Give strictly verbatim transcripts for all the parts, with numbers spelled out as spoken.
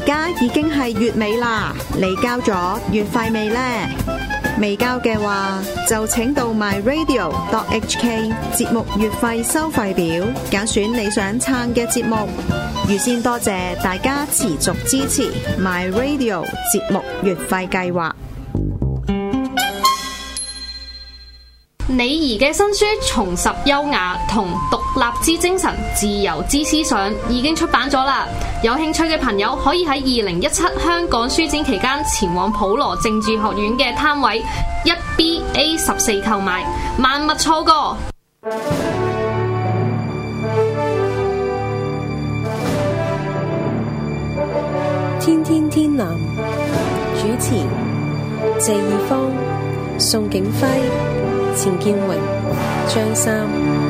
家已經係月尾啦，你交咗月費未呢？未交嘅話，就請到 my radio dot h k 節目月費收費表，揀選你想撐嘅節目。預先多謝大家持續支持 my radio 節目月費計劃。 李怡嘅新書《重拾優雅同獨立之精神、自由之思想》已經出版咗啦！有興趣嘅朋友可以喺二零一七香港書展期間前往普羅政治學院嘅攤位一 B A 十四購買，萬勿錯過。 天天天藍主持謝義方、宋景輝、錢建榮、張三。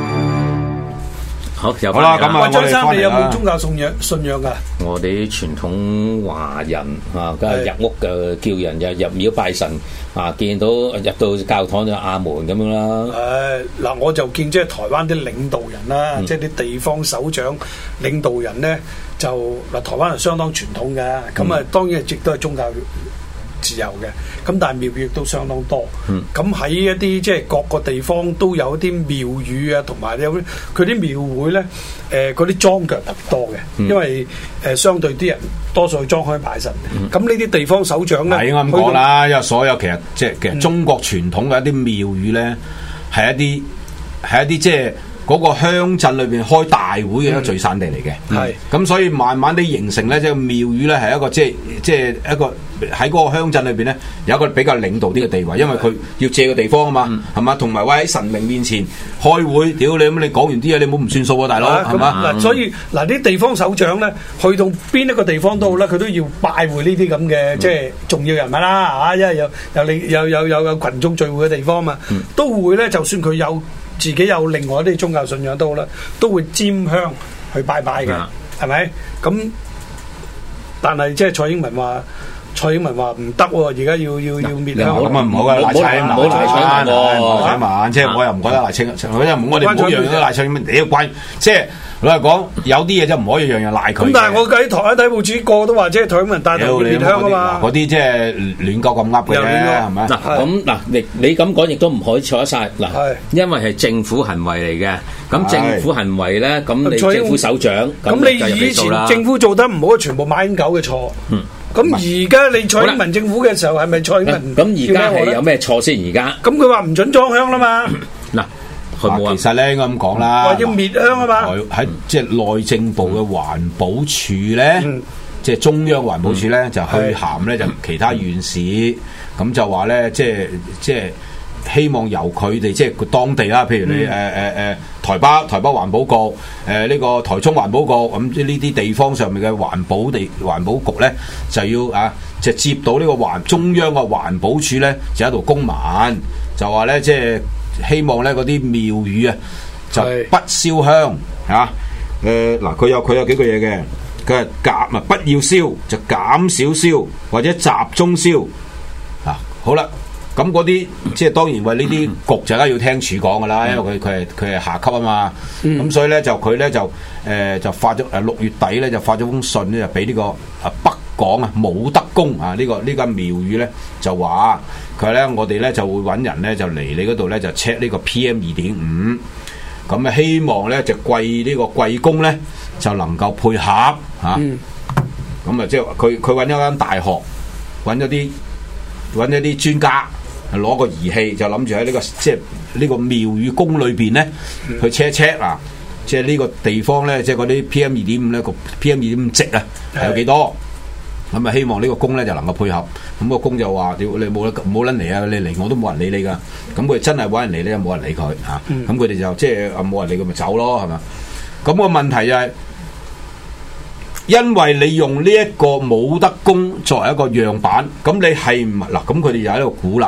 好， 好啦，咁啊， 張三，你有冇宗教信仰信仰噶？ 我哋傳統華人啊，梗係入屋嘅叫人入入廟拜神啊，見到入到教堂就阿門咁樣啦。 誒嗱，我就見即係台灣啲領導人啦，即係啲地方首長領導人咧，就嗱台灣係相當傳統嘅，咁啊當然亦都係宗教自由嘅，咁但係廟宇亦都相當多。咁喺、嗯、一啲即係各個地方都有啲廟宇啊，同埋有佢啲廟會咧，誒嗰啲裝腳特別多嘅，嗯、因為誒、呃、相對啲人多數去裝開拜神。咁呢啲地方首長咧， 係啱講啦，因為所有其實即係其實中國傳統嘅一啲廟宇咧，係一啲係一啲即係。嗰個鄉鎮裏邊開大會嘅一個聚散地嚟嘅，係咁、嗯、所以慢慢地形成咧，即係廟宇咧係一個即係即係一個喺嗰個鄉鎮裏邊咧有一個比較領導啲嘅地位，因為佢要借個地方啊嘛，係嘛、嗯，同埋話喺神明面前開會，屌你咁你講完啲嘢你冇唔算數啊，大佬係嘛？ 嗱，所以嗱啲地方首長咧，去到邊一個地方都好啦，佢都要拜會呢啲咁嘅即係重要人物啦，嚇，因為有有你有有有有羣眾聚會嘅地方嘛，嗯、都會咧，就算佢有。自己有另外一啲宗教信仰都好啦，都會沾香去拜拜嘅，係咪？咁但係即係蔡英文話，蔡英文話唔得喎，而家要要要滅香。 咁啊唔好嘅，賴清德，唔好賴清德，唔好賴清德，即係我又唔覺得賴清德，我又唔我哋唔好樣樣都賴清德，你要關即係。老實講，有啲嘢就唔可以樣樣賴佢。 咁但係我喺台灣睇報紙，個個都話即係蔡英文帶頭滅香啊嘛。 嗰啲即係亂鳩咁噏嘅啫，係咪？ 嗱咁嗱，你你咁講亦都唔可以錯得晒嗱，因為係政府行為嚟嘅。咁政府行為咧，咁你政府首長， 咁你以前政府做得唔好，全部馬英九嘅錯。嗯。咁而家你蔡英文政府嘅時候，係咪蔡英文？ 咁而家係有咩錯先？而家？ 咁佢話唔準裝香啦嘛。 嗱。 其實咧應該咁講啦， 話要滅香啊嘛。 喺即係內政部嘅環保署咧，嗯、即係中央環保署咧、嗯、就去函咧就其他縣市，咁、嗯、就話咧即係即係希望由佢哋即係當地啦，譬如你誒誒誒台北台北環保局，誒、呃、呢、這個台中環保局，咁即係呢啲地方上面嘅環保地環保局咧就要啊，就接到呢個環中央嘅環保署咧就喺度公文，就話咧即係。希望咧嗰啲廟宇啊，就不燒香嚇。誒嗱，佢有佢有幾個嘢嘅，佢係減啊，不要燒就減少燒或者集中燒。嗱，好啦，咁嗰啲即係當然為呢啲局就梗係要聽處講噶啦，因為佢佢係佢係下級啊嘛。咁所以咧就佢咧就誒就發咗誒六月底咧就發咗封信咧就俾呢個啊北港啊武德宮啊呢個呢個廟宇咧就話。佢咧，我哋咧就會揾人咧，就嚟你嗰度咧就 check 呢個 P M 二點五，咁啊希望咧就貴呢個貴公咧就能夠配合嚇，咁啊、嗯、即係佢佢揾咗間大學，揾咗啲揾咗啲專家，攞個儀器就諗住喺呢個即係呢個廟宇宮裏邊咧去 check check 啊，即係呢個地方咧即係嗰啲 P M 二點五咧個 P M 二點五值啊係有幾多？咁啊，希望呢個宮咧就能夠配合。咁、個宮就話：屌你冇得冇撚嚟啊！你嚟我都冇人理你噶。咁佢真係揾人嚟咧，冇人理佢嚇。咁佢哋就即係冇人理佢，咪走咯，係嘛？咁、個問題就係、是，因為你用呢一個武德宮作為一個樣板，咁你係唔嗱？咁佢哋就喺度估啦。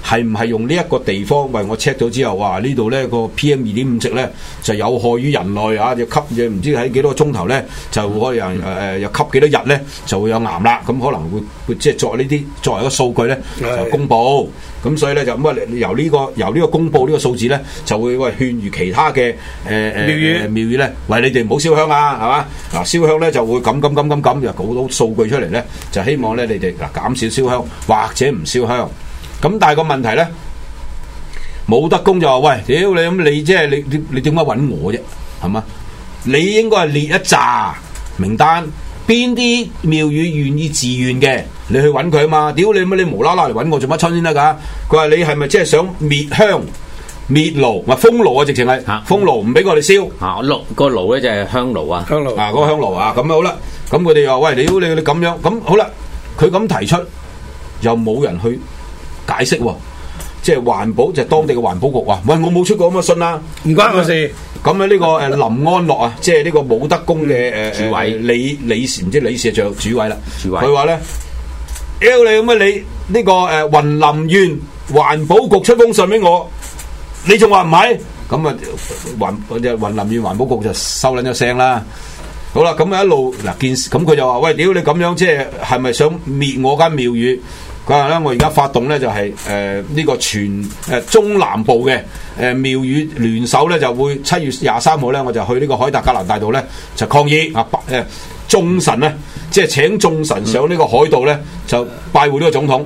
係唔係用呢一個地方？喂，我 check 咗之後，哇！呢度咧個 P M 二點五值咧就有害於人類啊！就吸嘢唔知喺幾多個鐘頭咧就可以誒誒又吸幾多日咧就會有癌啦。咁可能會會即係作呢啲作為一個數據咧就公佈。咁所以咧就咁啊由呢、這個由呢個公佈呢個數字咧就會喂勸喻其他嘅誒誒廟宇廟宇咧，喂你哋唔好燒香啊，係嘛？嗱燒香咧就會咁咁咁咁咁，就搞到數據出嚟咧，就希望咧你哋嗱減少燒香或者唔燒香。咁但係個問題咧，冇德公就話喂，屌你咁你即係你你你點解揾我啫？係嘛？你應該係列一紮名單，邊啲廟宇願意自願嘅，你去揾佢啊嘛！屌你乜你無啦啦嚟揾我做乜春先得㗎？佢話你係咪即係想滅香、滅爐，咪封爐啊？直情係封爐，唔俾我哋燒。 啊，爐個爐咧就係香爐啊， 香爐啊，嗰個香爐啊，咁好啦。咁佢哋又喂，屌你你咁樣，咁好啦。佢咁提出，又冇人去解釋喎。即係環保，就係、當地嘅環保局話：喂，我冇出過咁嘅信啦， 唔關我事。 咁啊，呢個誒林安樂啊，即係呢個武德宮嘅誒主委理理事，唔知理事長主委啦。 主委佢話咧：屌你咁啊！你呢個誒雲林縣環保局出封信俾我，你仲話唔係？咁啊，環就雲林縣環保局就收撚咗聲啦。好啦，咁啊一路嗱件事，咁佢就話：喂，屌你咁樣，即係係咪想滅我間廟宇？佢話咧，我而家發動咧就係誒呢個全誒、呃、中南部嘅誒廟宇聯手咧，就會七月廿三號咧，我就去呢個海達格蘭大道咧就抗議啊！誒眾神咧，即係請眾神上呢個海道咧，就拜會呢個總統。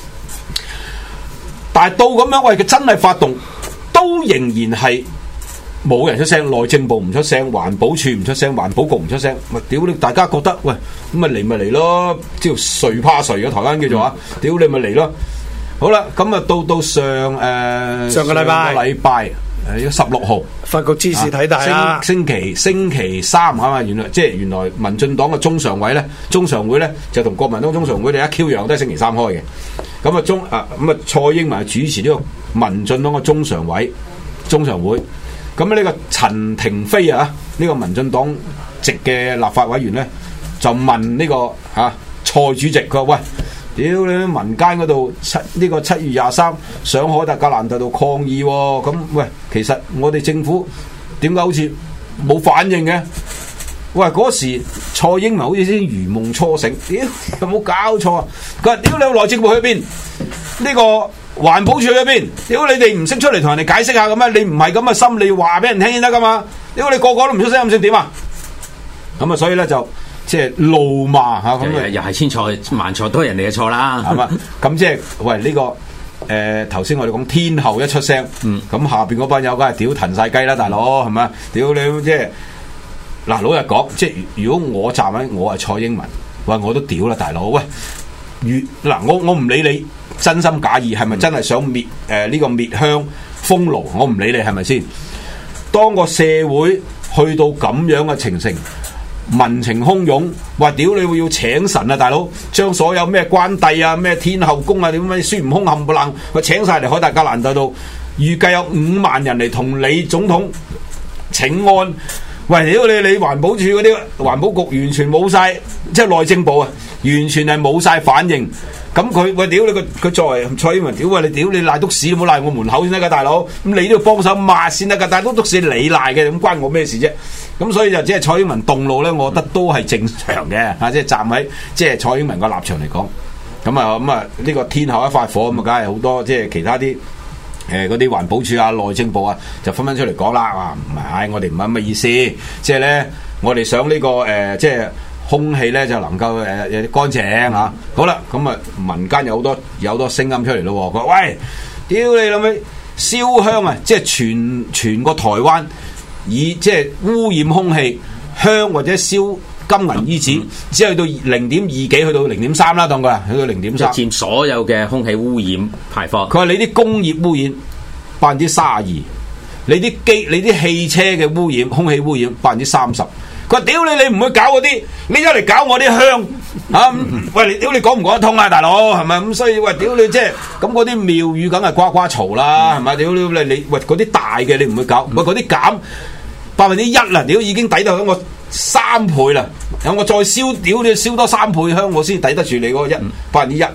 但係到咁樣，喂，佢真係發動，都仍然係冇人出聲，內政部唔出聲，環保署唔出聲，環保局唔出聲。咪屌你！大家覺得喂，咁咪嚟咪嚟咯，叫誰怕誰嘅台灣叫做啊！屌你咪嚟咯！好啦，咁啊到到上誒、呃、 上個禮拜禮拜誒十六號， 發覺芝士睇大啦。 星期星期三啊嘛，原來即係原來民進黨嘅中常委咧，中常會咧就同國民黨中常會哋一 Q 樣都係星期三開嘅。咁啊中啊咁啊蔡英文主持呢個民進黨嘅中常委中常會。咁呢個陳廷飛啊，呢、這個民進黨籍嘅立法委員咧，就問呢、這個嚇、啊、蔡主席，佢話：喂，屌你民間嗰度七呢、這個七月廿三上海達格蘭大道抗議喎、哦，咁喂，其實我哋政府點解好似冇反應嘅？喂，嗰時蔡英文好似先如夢初醒，屌有冇搞錯啊？佢話：屌你內政部去邊？呢、這個。環保署喺邊？屌你哋唔識出嚟同人哋解釋下咁咩？你唔係咁嘅心，你話俾人聽先得噶嘛？屌你個個都唔出聲，咁先點啊？咁啊，所以咧就即係怒罵吓，咁啊又係千錯萬錯都係人哋嘅錯啦， 係嘛？咁即係喂呢、這個誒頭先我哋講天后一出聲，咁、嗯、下邊嗰班友梗係屌騰晒雞啦，大佬係咪？屌你即係嗱老實講，即係如果我站喺我係蔡英文，喂我都屌啦，大佬喂，越嗱我我唔理你。真心假意係咪真係想滅誒呢個滅香封爐？我唔理你係咪先。當個社會去到咁樣嘅情形，民情洶湧，話屌你會要請神啊，大佬將所有咩關帝啊、咩天后宮啊、點咩孫悟空冚唪唥，佢請晒嚟海達格蘭大道，預計有五萬人嚟同你總統請安。喂，屌你你環保署嗰啲環保局完全冇晒，即係內政部啊，完全係冇晒反應。咁佢喂屌你個佢作為蔡英文屌喂你屌你賴篤屎都冇賴我門口先得噶大佬，咁你都要幫手抹先得噶，但係都篤屎你賴嘅，咁關我咩事啫？咁所以就即係蔡英文動怒咧，我覺得都係正常嘅嚇，即係站喺即係蔡英文個立場嚟講，咁啊咁啊呢個天后一發火咁啊，梗係好多即係其他啲誒嗰啲環保署啊、內政部啊，就紛紛出嚟講啦，話唔係我哋唔係咁嘅意思，即係咧我哋想呢、這個誒、呃、即係。空氣咧就能夠誒有啲乾淨嚇、啊，好啦，咁啊民間有好多有好多聲音出嚟咯，佢話喂，屌你老味燒香啊！即係全全個台灣以即係污染空氣香或者燒金銀衣紙，嗯、只係去到零點二幾，去到零點三啦，當佢啊，去到零點三， 佔所有嘅空氣污染排放。佢話你啲工業污染百分之三十二，你啲機你啲汽車嘅污染空氣污染百分之三十。佢話屌你，你唔會搞嗰啲，你一嚟搞我啲香啊！喂，屌你講唔講得通啊，大佬係咪咁？所以喂，屌你即係咁嗰啲廟宇梗係呱呱嘈啦，係咪？屌你你喂嗰啲大嘅你唔會搞，喂嗰啲減百分之一啦，屌已經抵得我三倍啦，有我再燒屌你燒多三倍香，我先抵得住你嗰個一百分之一。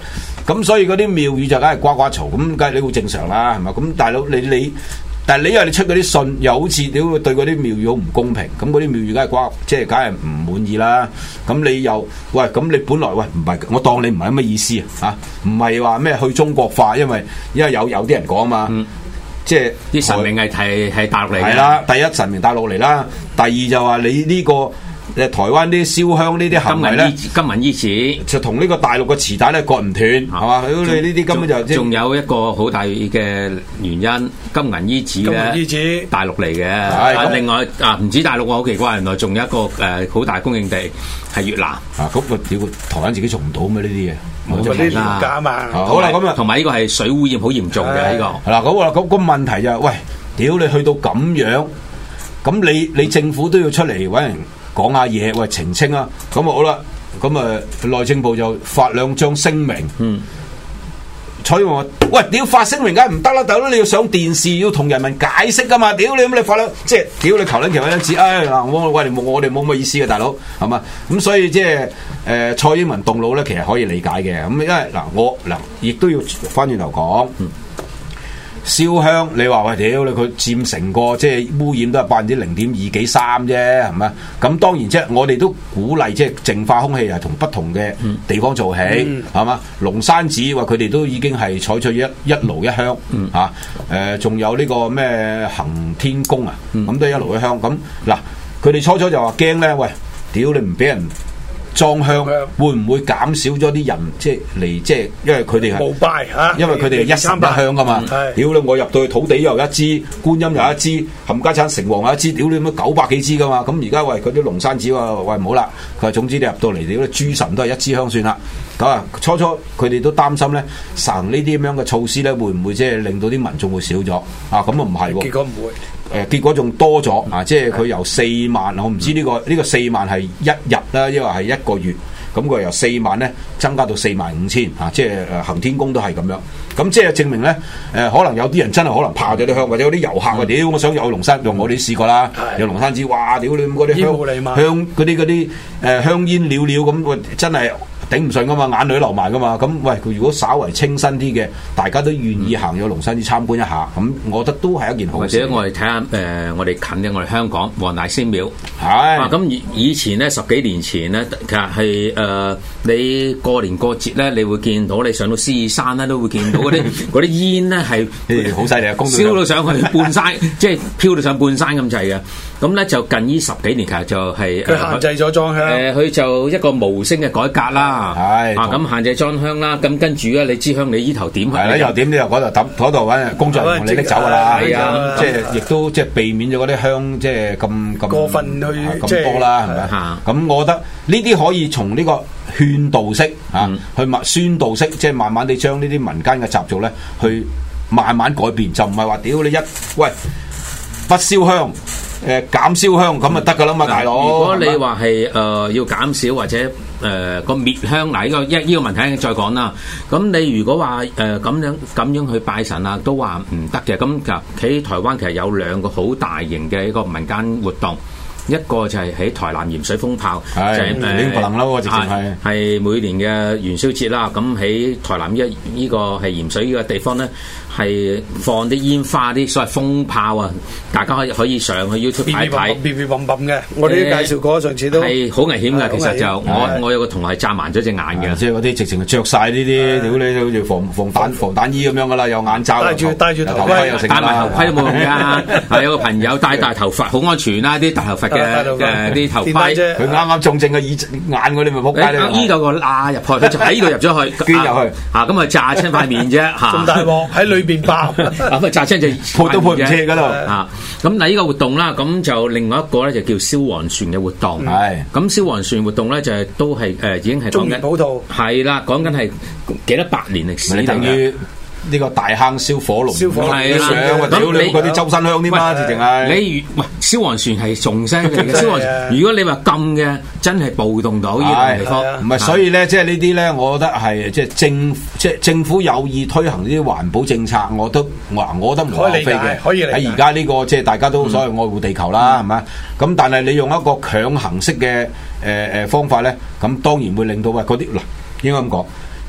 咁所以嗰啲廟宇就梗係呱呱嘈，咁梗係你好正常啦，係嘛？咁大佬你你。但係你因為你出嗰啲信，又好似屌對嗰啲廟宇好唔公平，咁嗰啲廟宇梗係瓜，即係梗係唔滿意啦。咁你又喂，咁你本來喂唔係，我當你唔係咁嘅意思啊，嚇，唔係話咩去中國化，因為因為有有啲人講啊嘛，嗯、即係啲神明係係係大陸嚟嘅。係啦， 第一神明大陸嚟啦，第二就話你呢、呢個。誒台灣啲燒香呢啲行為咧， 金銀衣紙就同呢個大陸嘅臍帶咧割唔斷，係嘛？你呢啲根本就仲有一個好大嘅原因，金銀衣紙咧， 金銀衣紙大陸嚟嘅。另外啊，唔止大陸喎，好奇怪，原來仲有一個誒好大供應地係越南。啊，咁個屌台灣自己做唔到咩呢啲嘢？ 冇咗啲廉價嘛。 好啦，咁啊， 同埋呢個係水污染好嚴重嘅呢個。 係啦，咁啊，咁個問題就係，喂，屌你去到咁樣，咁你你政府都要出嚟揾人。講下嘢，喂澄清啊！咁啊好啦，咁啊內政部就發兩張聲明。嗯，蔡英文話：喂，屌發聲明梗係唔得啦，大佬你要上電視，要同人民解釋噶嘛！屌你咁你發兩，即係屌你求撚其揾一次，唉嗱，我喂冇我哋冇乜意思嘅，大佬係嘛？咁所以即係誒蔡英文動怒咧，其實可以理解嘅。咁因為嗱我嗱亦都要翻轉頭講。嗯燒香，你話喂屌你佢佔成個即係污染都係百分之零點二幾三啫，係咪？咁當然即係我哋都鼓勵即係淨化空氣係同不同嘅地方做起，係嘛、嗯？龍山寺話佢哋都已經係採取一一爐一香嚇，誒、嗯，仲、啊呃、有呢個咩行天宮啊，咁、嗯、都係一爐一香。咁嗱，佢哋初初就話驚咧，喂，屌你唔俾人裝香會唔會減少咗啲人即係嚟即係，因為佢哋係冇拜嚇，因為佢哋係一神一香噶嘛。屌你，我入到去土地又一支，觀音又一支，冚家產城隍又一支，屌你乜九百幾支噶嘛。咁而家喂嗰啲龍山寺話喂唔好啦，佢話總之你入到嚟，屌你諸神都係一支香算啦。咁啊，初初佢哋都擔心咧，行呢啲咁樣嘅措施咧，會唔會即係令到啲民眾會少咗啊？咁啊唔係喎，結果唔會。誒結果仲多咗啊！即係佢由四萬，我唔知呢、呢個呢、呢個四萬係一日啦，因為係一個月，咁佢由四萬咧增加到四萬五千啊！即係誒行天宮都係咁樣，咁即係證明咧誒、呃，可能有啲人真係可能怕咗啲香，或者有啲遊客話屌、嗯，我想有龍山，用我哋試過啦，有龍山寺，哇！屌你咁嗰啲香香嗰啲嗰啲誒香煙裊裊咁，真係〜頂唔順噶嘛，眼淚流埋噶嘛，咁喂佢如果稍為清新啲嘅，大家都願意行咗龍山寺參觀一下，咁我覺得都係一件好事。或者我哋睇下誒，我哋近嘅我哋香港黃大仙廟，係咁以以前咧十幾年前咧，其實係誒、呃、你過年過節咧，你會見到你上到獅子山咧，都會見到嗰啲嗰啲煙咧係好犀利啊，燒到上去半山，即係飄到上半山咁滯嘅。咁咧就近呢十幾年其實就係、是、 佢限制咗裝香， 誒佢、呃、就一個無聲嘅改革啦。係啊，咁限制裝香啦，咁跟住咧，你支香你依頭點？係啦，又點你又嗰度抌，嗰度揾工作人員同你拎走噶啦。係啊，即係亦都即係避免咗嗰啲香，即係咁咁過分去咁多啦，係咪？咁我覺得呢啲可以從呢個勸導式啊，去默宣導式，即係慢慢地將呢啲民間嘅習俗咧，去慢慢改變，就唔係話屌你一喂不燒香。誒減燒香咁就得噶啦嘛，大佬。如果你話係誒要減少或者誒、呃、個滅香，嗱、這、呢個一呢、這個問題再講啦。咁你如果話誒咁樣咁樣去拜神啊，都話唔得嘅。咁其實喺台灣其實有兩個好大型嘅一個民間活動。一個就係喺台南鹽水風炮，就係誒不能咯，直情係係每年嘅元宵節啦。咁喺台南一呢個係鹽水呢個地方咧，係放啲煙花、啲所謂風炮啊，大家可以可以上去 YouTube 睇睇。嗶嗶嘭嘭嘅，我哋都介紹過，上次都係好危險嘅。其實就我我有個同學係炸盲咗隻眼嘅，即係嗰啲直情係著曬呢啲，屌你好似防防彈防彈衣咁樣噶啦，有眼罩，戴住戴住頭盔，戴埋頭盔都冇用㗎。係有個朋友戴大頭髮，好安全啦，啲大頭髮。嘅啲頭盔，佢啱啱中正嘅耳眼嗰啲咪仆街咧。依度個罅入去，佢就喺呢度入咗去，捐入去，嚇咁啊炸親塊面啫嚇。咁大鑊喺裏邊爆，咁啊炸親就潑都潑唔切嗰度嚇。咁嗱，呢個活動啦，咁就另外一個咧就叫燒黃船嘅活動。係咁燒黃船活動咧就係都係誒已經係中元普渡係啦，講緊係幾多百年歷史等於。呢個大坑燒火龍，燒火龍係啦，咁你嗰啲周身香添嘛，直情係你喂燒黃船係重聲嚟嘅，燒黃船如果你話禁嘅，真係暴動到呢個地方，唔係所以咧，即係呢啲咧，我覺得係即係政即係政府有意推行呢啲環保政策，我都我我覺得無可非嘅，可以喺而家呢個即係大家都所謂愛護地球啦，係咪？咁但係你用一個強行式嘅誒誒方法咧，咁當然會令到喂嗰啲嗱應該咁講。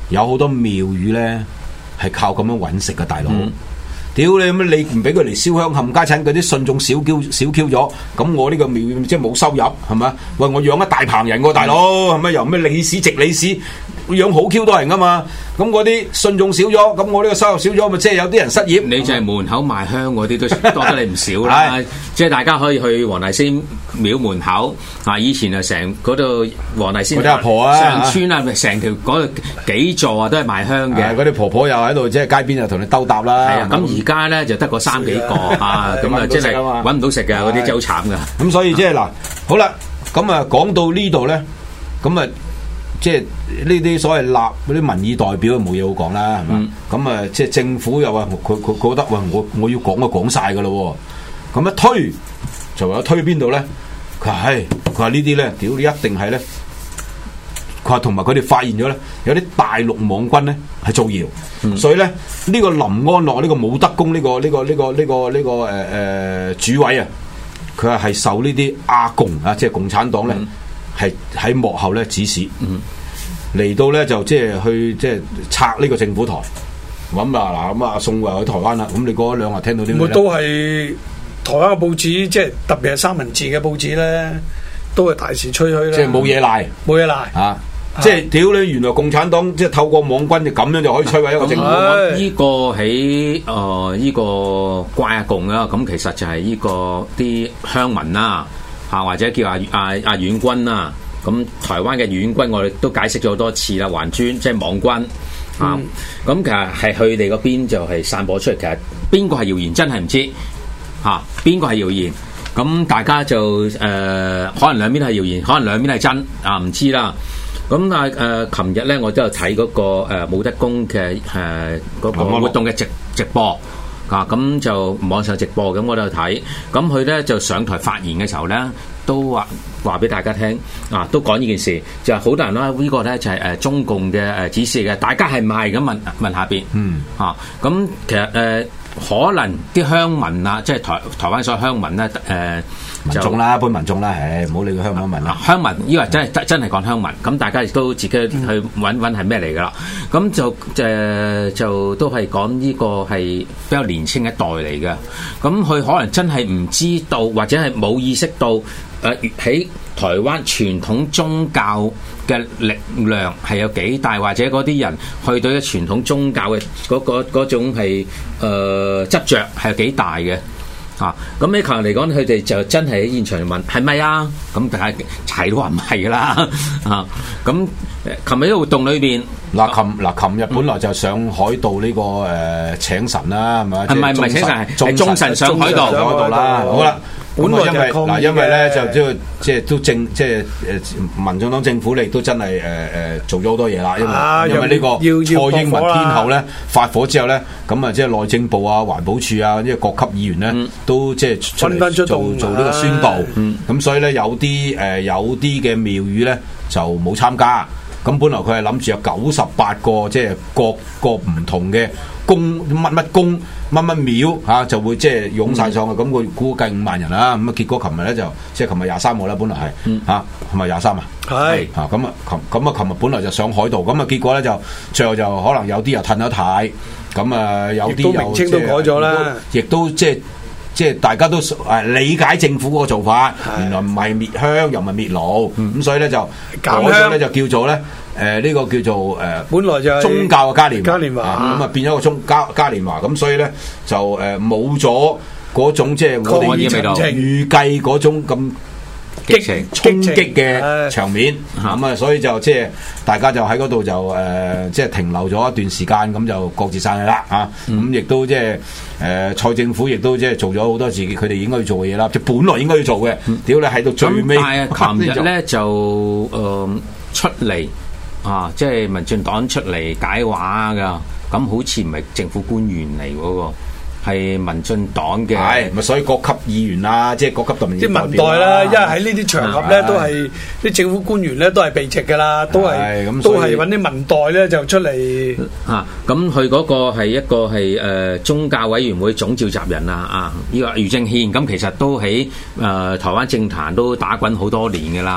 有好多廟宇咧係靠咁樣揾食嘅，大佬。嗯屌你咁你唔俾佢嚟燒香冚家產，嗰啲信眾少 Q 少 Q 咗，咁我呢個廟即係冇收入係咪？喂，我養一大棚人喎，大佬係咪？由咩理事、直理事養好 Q 多人噶嘛？咁嗰啲信眾少咗，咁我呢個收入少咗，咪即係有啲人失業。 你就係門口賣香嗰啲都多得你唔少啦。即係大家可以去黃大仙廟門口啊！以前啊，成嗰度黃大仙嗰啲阿婆啊， 上村啊，成條嗰度幾座啊，都係賣香嘅。 嗰啲婆婆又喺度，即係街邊又同你兜搭啦。 係啊，咁而家咧就得個三幾個啊，咁啊，真係揾唔到食嘅嗰啲真係好慘噶。 咁所以即係嗱，好啦，咁啊講到呢度咧，咁啊。即係呢啲所謂立嗰啲民意代表冇嘢好講啦，係嘛？咁啊、嗯，即係政府又話佢佢覺得喂，我我要講就講晒噶咯，咁一推就話推邊度咧？佢話係，佢話呢啲咧，屌你一定係咧。佢話同埋佢哋發現咗咧，有啲大陸網軍咧係造謠，嗯、所以咧呢、呢個林安樂呢、呢個武德宮呢、呢個呢、呢個呢、呢個呢、呢個呢、呢個誒誒、呃、主委啊，佢話係受呢啲阿共啊，即係共產黨咧。嗯係喺幕後咧指使，嚟、嗯、到咧就即係去即係拆呢個政府台。咁啊嗱，咁啊送過去台灣啦。咁你過一兩日聽到啲咩？ 都係台灣嘅報紙，即係特別係三文治嘅報紙咧，都係大肆吹噓啦。 即係冇嘢賴， 冇嘢賴啊！啊即係屌你，原來共產黨即係透過網軍就咁樣就可以摧毀一個政府。 呢、嗯、個喺誒呢個怪阿共啦，咁其實就係呢、這個啲鄉民啦。啊，或者叫阿阿阿遠軍啦，咁台灣嘅遠軍我哋都解釋咗好多次啦，環專即係網軍啊，咁、嗯、其實係佢哋嗰邊就係散播出嚟，其實邊個係謠言真係唔知嚇，邊個係謠言，咁大家就誒、呃、可能兩邊係謠言，可能兩邊係真啊，唔知啦。咁啊誒，琴日咧我都有睇嗰個誒武德宮嘅誒嗰個活動嘅直直播。啊，咁就網上直播，咁我都有睇，咁佢咧就上台發言嘅時候咧，都話話俾大家聽，啊，都講呢件事，就係好多人啦，呢個咧就係誒中共嘅誒指示嘅，大家係唔係咁問問下邊？嗯，啊，咁其實誒、呃、可能啲鄉民啊，即係台台灣所有鄉民咧，誒、呃。 民眾啦，一般民眾啦，唉，唔好理佢鄉民啦。 鄉民以為真係真真係講鄉民，咁大家亦都自己去揾揾係咩嚟噶啦。咁就誒、呃、就都係講呢個係比較年輕一代嚟嘅。咁佢可能真係唔知道，或者係冇意識到誒喺、呃、台灣傳統宗教嘅力量係有幾大，或者嗰啲人去對嘅傳統宗教嘅嗰個嗰種係誒、呃、執着係有幾大嘅。啊！咁喺琴日嚟講，佢哋就真係喺現場問係咪啊？咁大家齊都話唔係噶啦啊！咁琴日呢個活動裏邊， 嗱琴嗱琴日本來就上海道呢、這個誒、呃、請神啦，係咪？係咪唔係請神？係眾神上海道上海道啦。好啦。咁啊，因為嗱，因為咧就即係即係都政即係誒民進黨政府嚟都真係誒誒做咗好多嘢啦，因為、啊、因為呢個蔡英文天后咧發火之後咧，咁啊即係內政部啊、環保署啊，即係各級議員咧、嗯、都即係出嚟做做呢個宣導，咁、嗯、所以咧有啲誒、呃、有啲嘅廟宇咧就冇參加，咁本來佢係諗住有九十八個即係各個唔同嘅宮乜乜宮。乜乜廟嚇就會即係湧晒上去，咁佢估計五萬人啦。咁啊結果琴日咧就即係琴日廿三號啦，本來係嚇係咪廿三啊？係嚇咁啊琴咁啊琴日本來就上海道，咁啊結果咧就最後就可能有啲又褪咗軚，咁啊有啲又名稱都改咗啦， 亦都即係即係大家都誒理解政府嗰個做法，原來唔係滅香又唔係滅爐，咁所以咧就改咗咧就叫做咧。誒呢、呃這個叫做誒，呃、本來就宗教嘅嘉年華，咁啊變咗個宗嘉嘉年華，咁所以咧就誒冇咗嗰種即係我哋預計嗰種咁激情衝擊嘅場面，咁啊所以就即係大家就喺嗰度就誒即係停留咗一段時間，咁就各自散去啦嚇，咁亦都即係誒蔡政府亦都即係做咗好多自己佢哋應該要做嘅嘢啦，即係本來應該要做嘅，屌你喺到最尾， 琴日咧就誒出嚟。啊！即係民進黨出嚟解話噶，咁好似唔係政府官員嚟嗰個，係民進黨嘅。 係咪所以各級議員啊，即係各級特民啲民代啦，因為喺呢啲場合咧，都係啲政府官員咧都係避席噶啦，都係都係揾啲民代咧就出嚟。 啊！咁佢嗰個係一個係誒、呃、宗教委員會總召集人啊啊！呢、這個余正憲咁其實都喺誒、呃、台灣政壇都打滾好多年噶啦。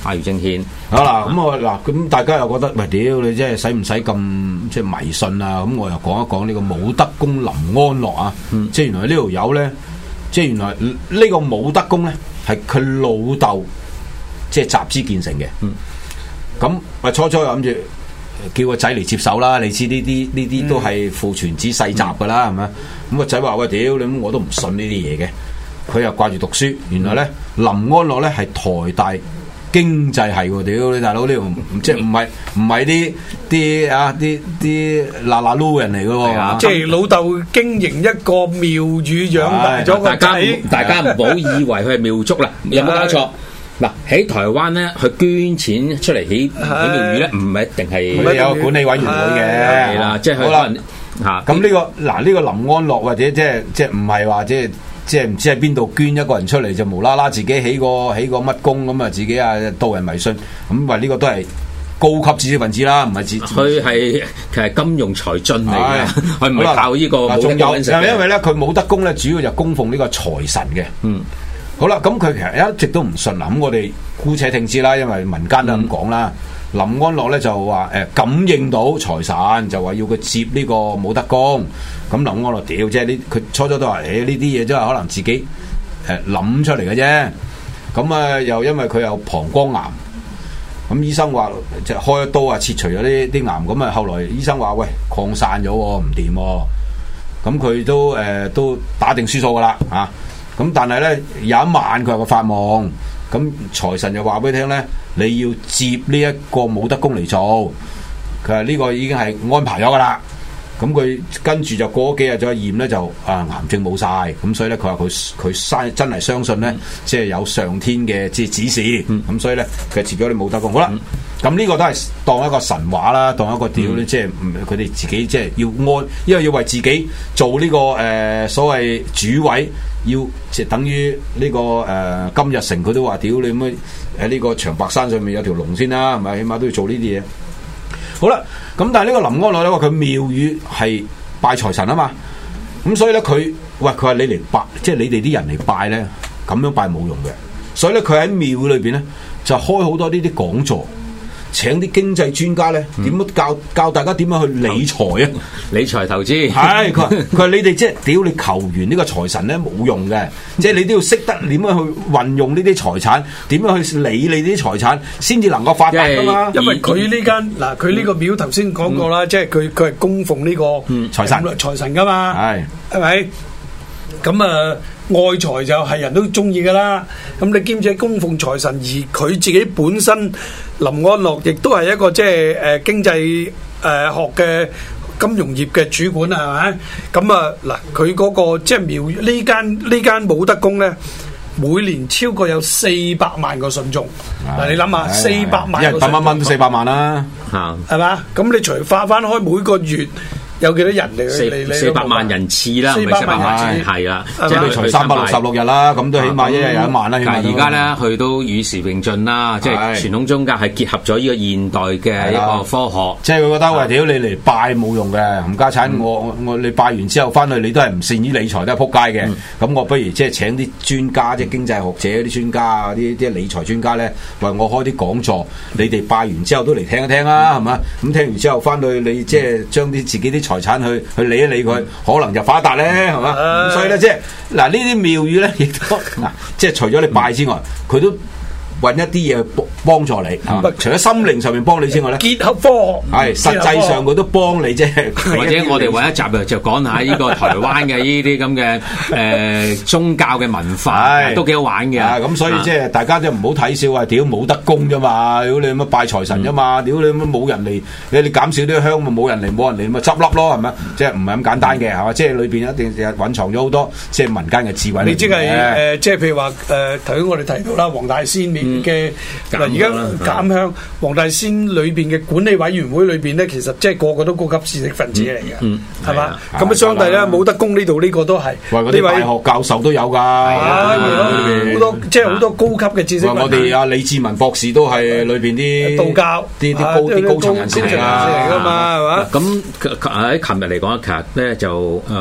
阿余正憲。 好啦，咁我嗱咁大家又覺得喂屌你真係使唔使咁即係迷信啊？咁我又講一講呢個武德公林安樂啊，嗯、即係原來呢條友咧，即係原來呢個武德公咧係佢老豆即係集資建成嘅。咁喂、嗯、初初又諗住叫個仔嚟接手啦，你知呢啲呢啲都係父傳子世襲噶啦，係咪、嗯？咁個仔話喂屌你，我都唔信呢啲嘢嘅。佢又掛住讀書，原來咧林安樂咧係台大經濟系喎，屌你大佬呢度即係唔係唔係啲啲啊啲啲嗱嗱撈人嚟嘅喎， 即係老豆經營一個廟宇養大咗個仔， 大家唔好以為佢係廟祝啦，有冇搞錯？嗱喺台灣咧，佢捐錢出嚟起起廟宇咧，唔係一定係有管理委員會嘅， 係啦，即係可能嚇。 咁呢個嗱呢個林安樂或者即係即係唔係話即係。即係唔知喺邊度捐一個人出嚟就無啦啦自己起個起個乜功咁啊，自己啊導人迷信咁，話呢個都係高級知識分子啦，唔係自佢係其實金融才俊嚟嘅，佢唔係靠呢個武德公食嘅。 因為咧佢武德公咧主要就供奉呢個財神嘅。嗯，好啦，咁佢其實一直都唔信啦。咁我哋姑且聽之啦，因為民間都咁講啦。嗯、林安樂咧就話誒感應到財神，就話要佢接呢個武德公。咁林安樂屌，即係呢佢初初都話誒呢啲嘢真係可能自己誒諗、呃、出嚟嘅啫。咁啊又因為佢有膀胱癌，咁醫生話就開刀啊切除咗啲啲癌。咁啊後來醫生話喂擴散咗唔掂，咁佢都誒、呃、都打定輸數噶啦嚇。咁、啊、但係咧有一晚佢有個發夢，咁財神就話俾佢聽咧，你要接呢一個武德公嚟做，佢話呢個已經係安排咗噶啦。咁佢跟住就過咗幾日再驗咧，就啊癌症冇晒，咁所以咧佢話佢佢真真係相信咧，嗯、即係有上天嘅即係指示，咁、嗯、所以咧佢接咗你武德公。好啦，咁呢、嗯、個都係當一個神話啦，當一個屌咧，嗯、即係佢哋自己即係要安，因為要為自己做呢、這個誒、呃、所謂主位，要即係等於呢、這個誒、呃、金日成佢都話屌你乜喺呢個長白山上面有條龍先啦，係咪？起碼都要做呢啲嘢。好啦，咁但係呢個林安樂咧話佢廟宇係拜財神啊嘛，咁所以咧佢喂佢話你嚟拜，即係你哋啲人嚟拜咧，咁樣拜冇用嘅，所以咧佢喺廟裏邊咧就開好多呢啲講座，請啲經濟專家咧點樣教教大家點樣去理財啊， 理財投資係佢話佢話你哋即係屌你求完呢個財神咧冇用嘅，即係你都要識得點樣去運用呢啲財產，點樣去理你啲財產，先至能夠發達噶嘛。 因為佢呢間嗱佢呢個廟頭先講過啦，嗯、即係佢佢係供奉呢個財神財神噶嘛，係係咪？咁啊愛財就係人都中意噶啦，咁你兼且供奉財神，而佢自己本身林安樂亦都係一個即係誒經濟誒、呃、學嘅金融業嘅主管啊，係咪？咁啊嗱，佢嗰個即係廟呢間呢間武德公咧，每年超過有四百萬個信眾。嗱，你諗下，四百萬， 一百蚊蚊都四百萬啦， 係嘛？咁你除化翻開每個月。有幾多人嚟？ 四四百萬人次啦， 四百萬人次係啦， 即係除三百六十六日啦，咁都起碼一日有一萬啦。 但係而家咧，佢都與時並進啦，即係傳統宗教係結合咗呢個現代嘅一個科學。 即係佢覺得喂，屌你嚟拜冇用嘅，冚家產，我我你拜完之後翻去你都係唔善於理財，都係撲街嘅。咁我不如即係請啲專家，即係經濟學者啲專家啊，啲啲理財專家咧，為我開啲講座，你哋拜完之後都嚟聽一聽啦，係嘛？咁聽完之後翻去你即係將啲自己啲財產去去理一理佢，可能就發達咧，係嘛？咁所以咧，即係嗱呢啲廟宇咧，亦都嗱，即係除咗你拜之外，佢都揾一啲嘢去幫幫助你，係除咗心靈上面幫你之外咧， 結合科學係實際上佢都幫你啫。 或者我哋揾一集就講下呢個台灣嘅呢啲咁嘅誒宗教嘅文化，都幾好玩嘅。 咁所以即係大家都唔好睇笑啊！屌武德公啫嘛，屌你乜拜財神啫嘛，屌你乜冇人嚟，你你減少啲香咪冇人嚟，冇人嚟咪執笠咯，係咪？即係唔係咁簡單嘅係嘛？即係裏邊一定係隱藏咗好多即係民間嘅智慧。 你即係誒，即係譬如話誒，頭先我哋提到啦，黃大仙面嘅嗱，而家減香黃大仙裏邊嘅管理委員會裏邊咧，其實即係個個都高級知識分子嚟嘅，係嘛？咁啊，相對咧，武德公呢度呢個都係呢位大學教授都有㗎， 好多即係好多高級嘅知識分子。 我哋阿李志文博士都係裏邊啲道教啲啲高啲高層人士嚟㗎嘛，係嘛？ 咁喺琴日嚟講，其實咧就誒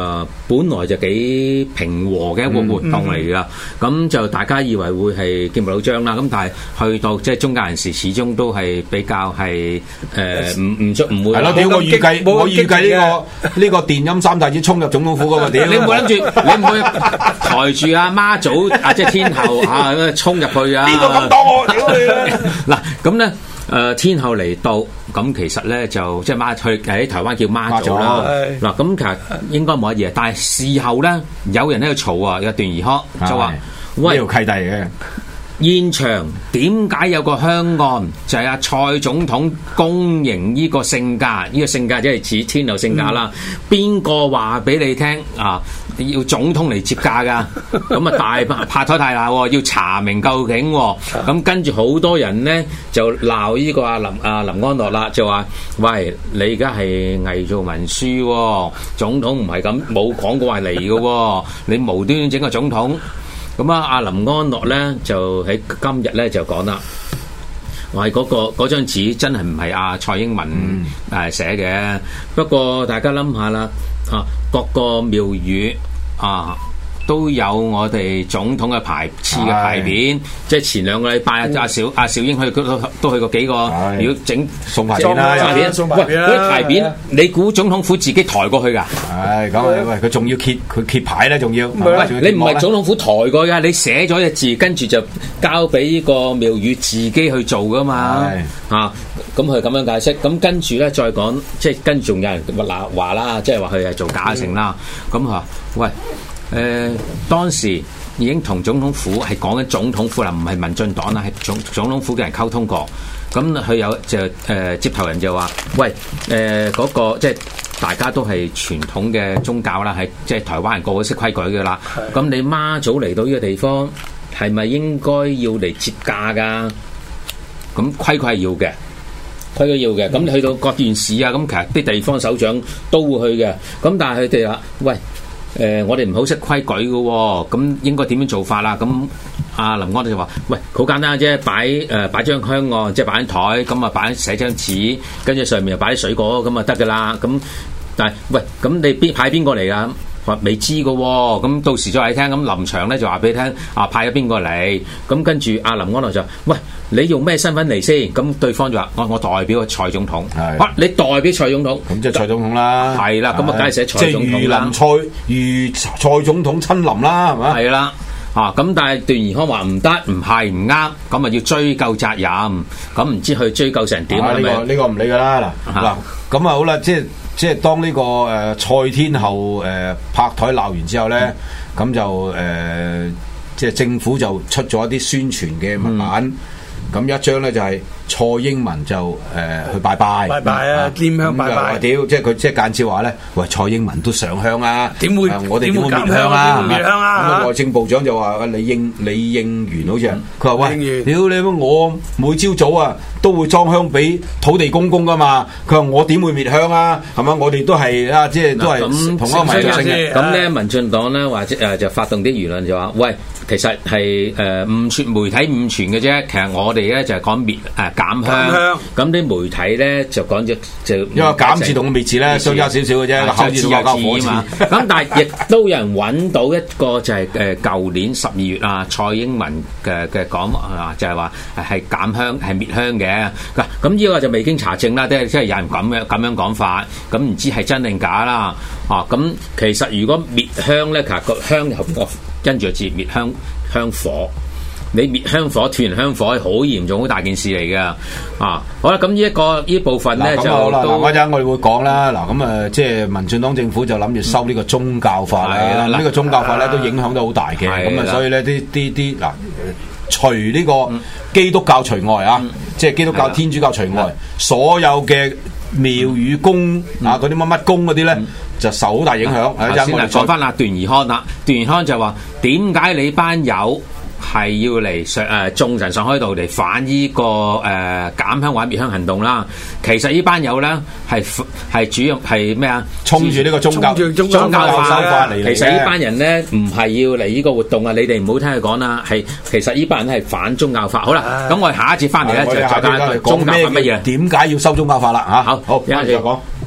本來就幾平和嘅一個活動嚟噶，咁、嗯、就大家以為會係劍拔弩張啦，咁但係去到即係中間人士始終都係比較係誒唔唔出唔會係咯，屌我預計我預計呢個呢個電音三太子衝入總統府嗰個屌， 你唔好諗住，你唔好抬住阿媽祖啊，即係天后啊衝入去啊！ 邊個咁當我屌你嗱咁咧。誒、呃、天后嚟到，咁其實咧就即係媽去喺台灣叫媽祖啦。嗱，咁其實應該冇乜嘢，但係事後咧有人喺度嘈啊，有段兒科就話：喂， 呢條契弟嘅現場點解有個香案就係、是、阿蔡總統公認呢個性價？呢、這個性價即係指天后性價啦。邊個話俾你聽啊？要總統嚟接駕噶？咁啊大拍台大鬧，要查明究竟。咁跟住好多人咧就鬧呢個阿林阿林安樂啦，就話：喂，你而家係偽造文書，總統唔係咁冇講過話嚟嘅，你無端端整個總統。咁啊，阿林安樂咧就喺今日咧就講啦，話嗰、嗰個嗰張紙真係唔係阿蔡英文誒寫嘅，嗯、不過大家諗下啦，啊各個廟宇啊都有我哋總統嘅牌次嘅牌匾，即係前兩個禮拜阿小阿小英去都都去過幾個廟整送牌匾啦， 送牌匾啦， 嗰啲牌匾你估總統府自己抬過去㗎？ 係咁喂，佢仲要揭佢揭牌咧，仲要你唔係總統府抬過㗎，你寫咗隻字，跟住就交俾呢個廟宇自己去做㗎嘛。啊，咁佢咁樣解釋，咁跟住咧再講，即係跟住仲有人話話啦，即係話佢係做假成啦。咁佢話喂。誒、呃、當時已經同總統府係講緊總統府啦，唔係民進黨啦，係總總統府嘅人溝通過。咁佢有就誒、呃、接頭人就話：喂，誒、呃、嗰、那個即係大家都係傳統嘅宗教啦，係即係台灣人個個識規矩嘅啦。咁你媽祖嚟到呢個地方，係咪應該要嚟接駕㗎？咁規矩係要嘅，規矩要嘅。咁你去到各縣市啊，咁其實啲地方首長都會去嘅。咁但係佢哋話：喂。誒、呃，我哋唔好識規矩嘅、哦，咁應該點樣做法啦？咁阿林安就話：喂，好簡單啫，擺誒擺張香案，即係擺喺台，咁啊擺寫張紙，跟住上面又擺啲水果，咁啊得㗎啦。咁但係喂，咁你邊派邊個嚟㗎？話未知嘅喎、哦，咁到時再嚟聽。咁臨場咧就話俾你聽，啊派咗邊個嚟？咁跟住阿林安樂就：喂，你用咩身份嚟先？咁對方就話：我我代表個蔡總統。係，哇！你代表蔡總統， 咁即係蔡總統啦。係啦，咁啊梗係寫蔡總統啦。 即係如臨蔡如蔡總統親臨啦，係嘛？ 係啦，啊咁，但係段宜康話唔得，唔係唔啱，咁啊要追究責任。咁唔知佢追究成點啊？ 呢個呢個唔理㗎啦。嗱嗱，咁啊好啦，即係。即係當呢、這個誒、呃、蔡天后誒、呃、拍台鬧完之後咧，咁、嗯、就誒、呃、即係政府就出咗一啲宣傳嘅文版，咁、嗯、一張咧就係、是、蔡英文就誒、呃、去拜拜， 拜拜啊，念香拜拜。 屌，即係佢即係間接話咧，喂，蔡英文都上香啊， 點會、 呃、我哋點會滅香啊？滅香啊！咁啊，內政部長就話：李應李應元好似啊，佢話、嗯、喂，屌你我每朝早啊都會裝香俾土地公公噶嘛。佢話我點會滅香啊？係嘛？我哋都係啊，即係都係同一個迷信嘅。 咁咧，民進黨咧或者誒就發動啲輿論就話：喂，其實係誒誤傳媒體誤傳嘅啫。其實我哋咧就係講滅誒減香。咁啲媒體咧就講咗就因為減字同滅字咧相差少少嘅啫，口字交火字嘛。 咁但係亦都有人揾到一個就係誒舊年十二月啊，蔡英文嘅嘅講啊，就係話係減香係滅香嘅。嗱，咁呢個就未經查證啦，即係即係有人咁樣咁樣講法，咁唔知係真定假啦。啊，咁其實如果滅香咧，其實個香後邊個跟住個字滅香香火。你滅香火斷香火係好嚴重好大件事嚟嘅。啊好啦，咁呢一個呢部分咧就好啦，嗱嗰陣我哋會講啦，嗱咁啊即係民進黨政府就諗住收呢個宗教法啦，呢、嗯、個宗教法咧都影響得好大嘅，咁啊所以咧啲啲啲嗱除呢個基督教除外啊，嗯、即係基督教天主教除外，所有嘅廟宇宮啊嗰啲乜乜宮嗰啲咧就受好大影響。 頭先啊講翻阿段宜康啦，段宜康就話點解你班友係要嚟上誒眾人上開道嚟反呢、這個誒減、呃、香或者滅香行動啦？其實呢班友咧係係主要係咩啊？衝住呢個宗教宗教法嚟。其實呢班人咧唔係要嚟呢個活動啊！你哋唔好聽佢講啦，係其實呢班人係反宗教法。好啦，咁、啊、我哋下一節翻嚟咧就再講宗教法乜嘢？ 點解要收宗教法啦？嚇、啊，好，一陣再講。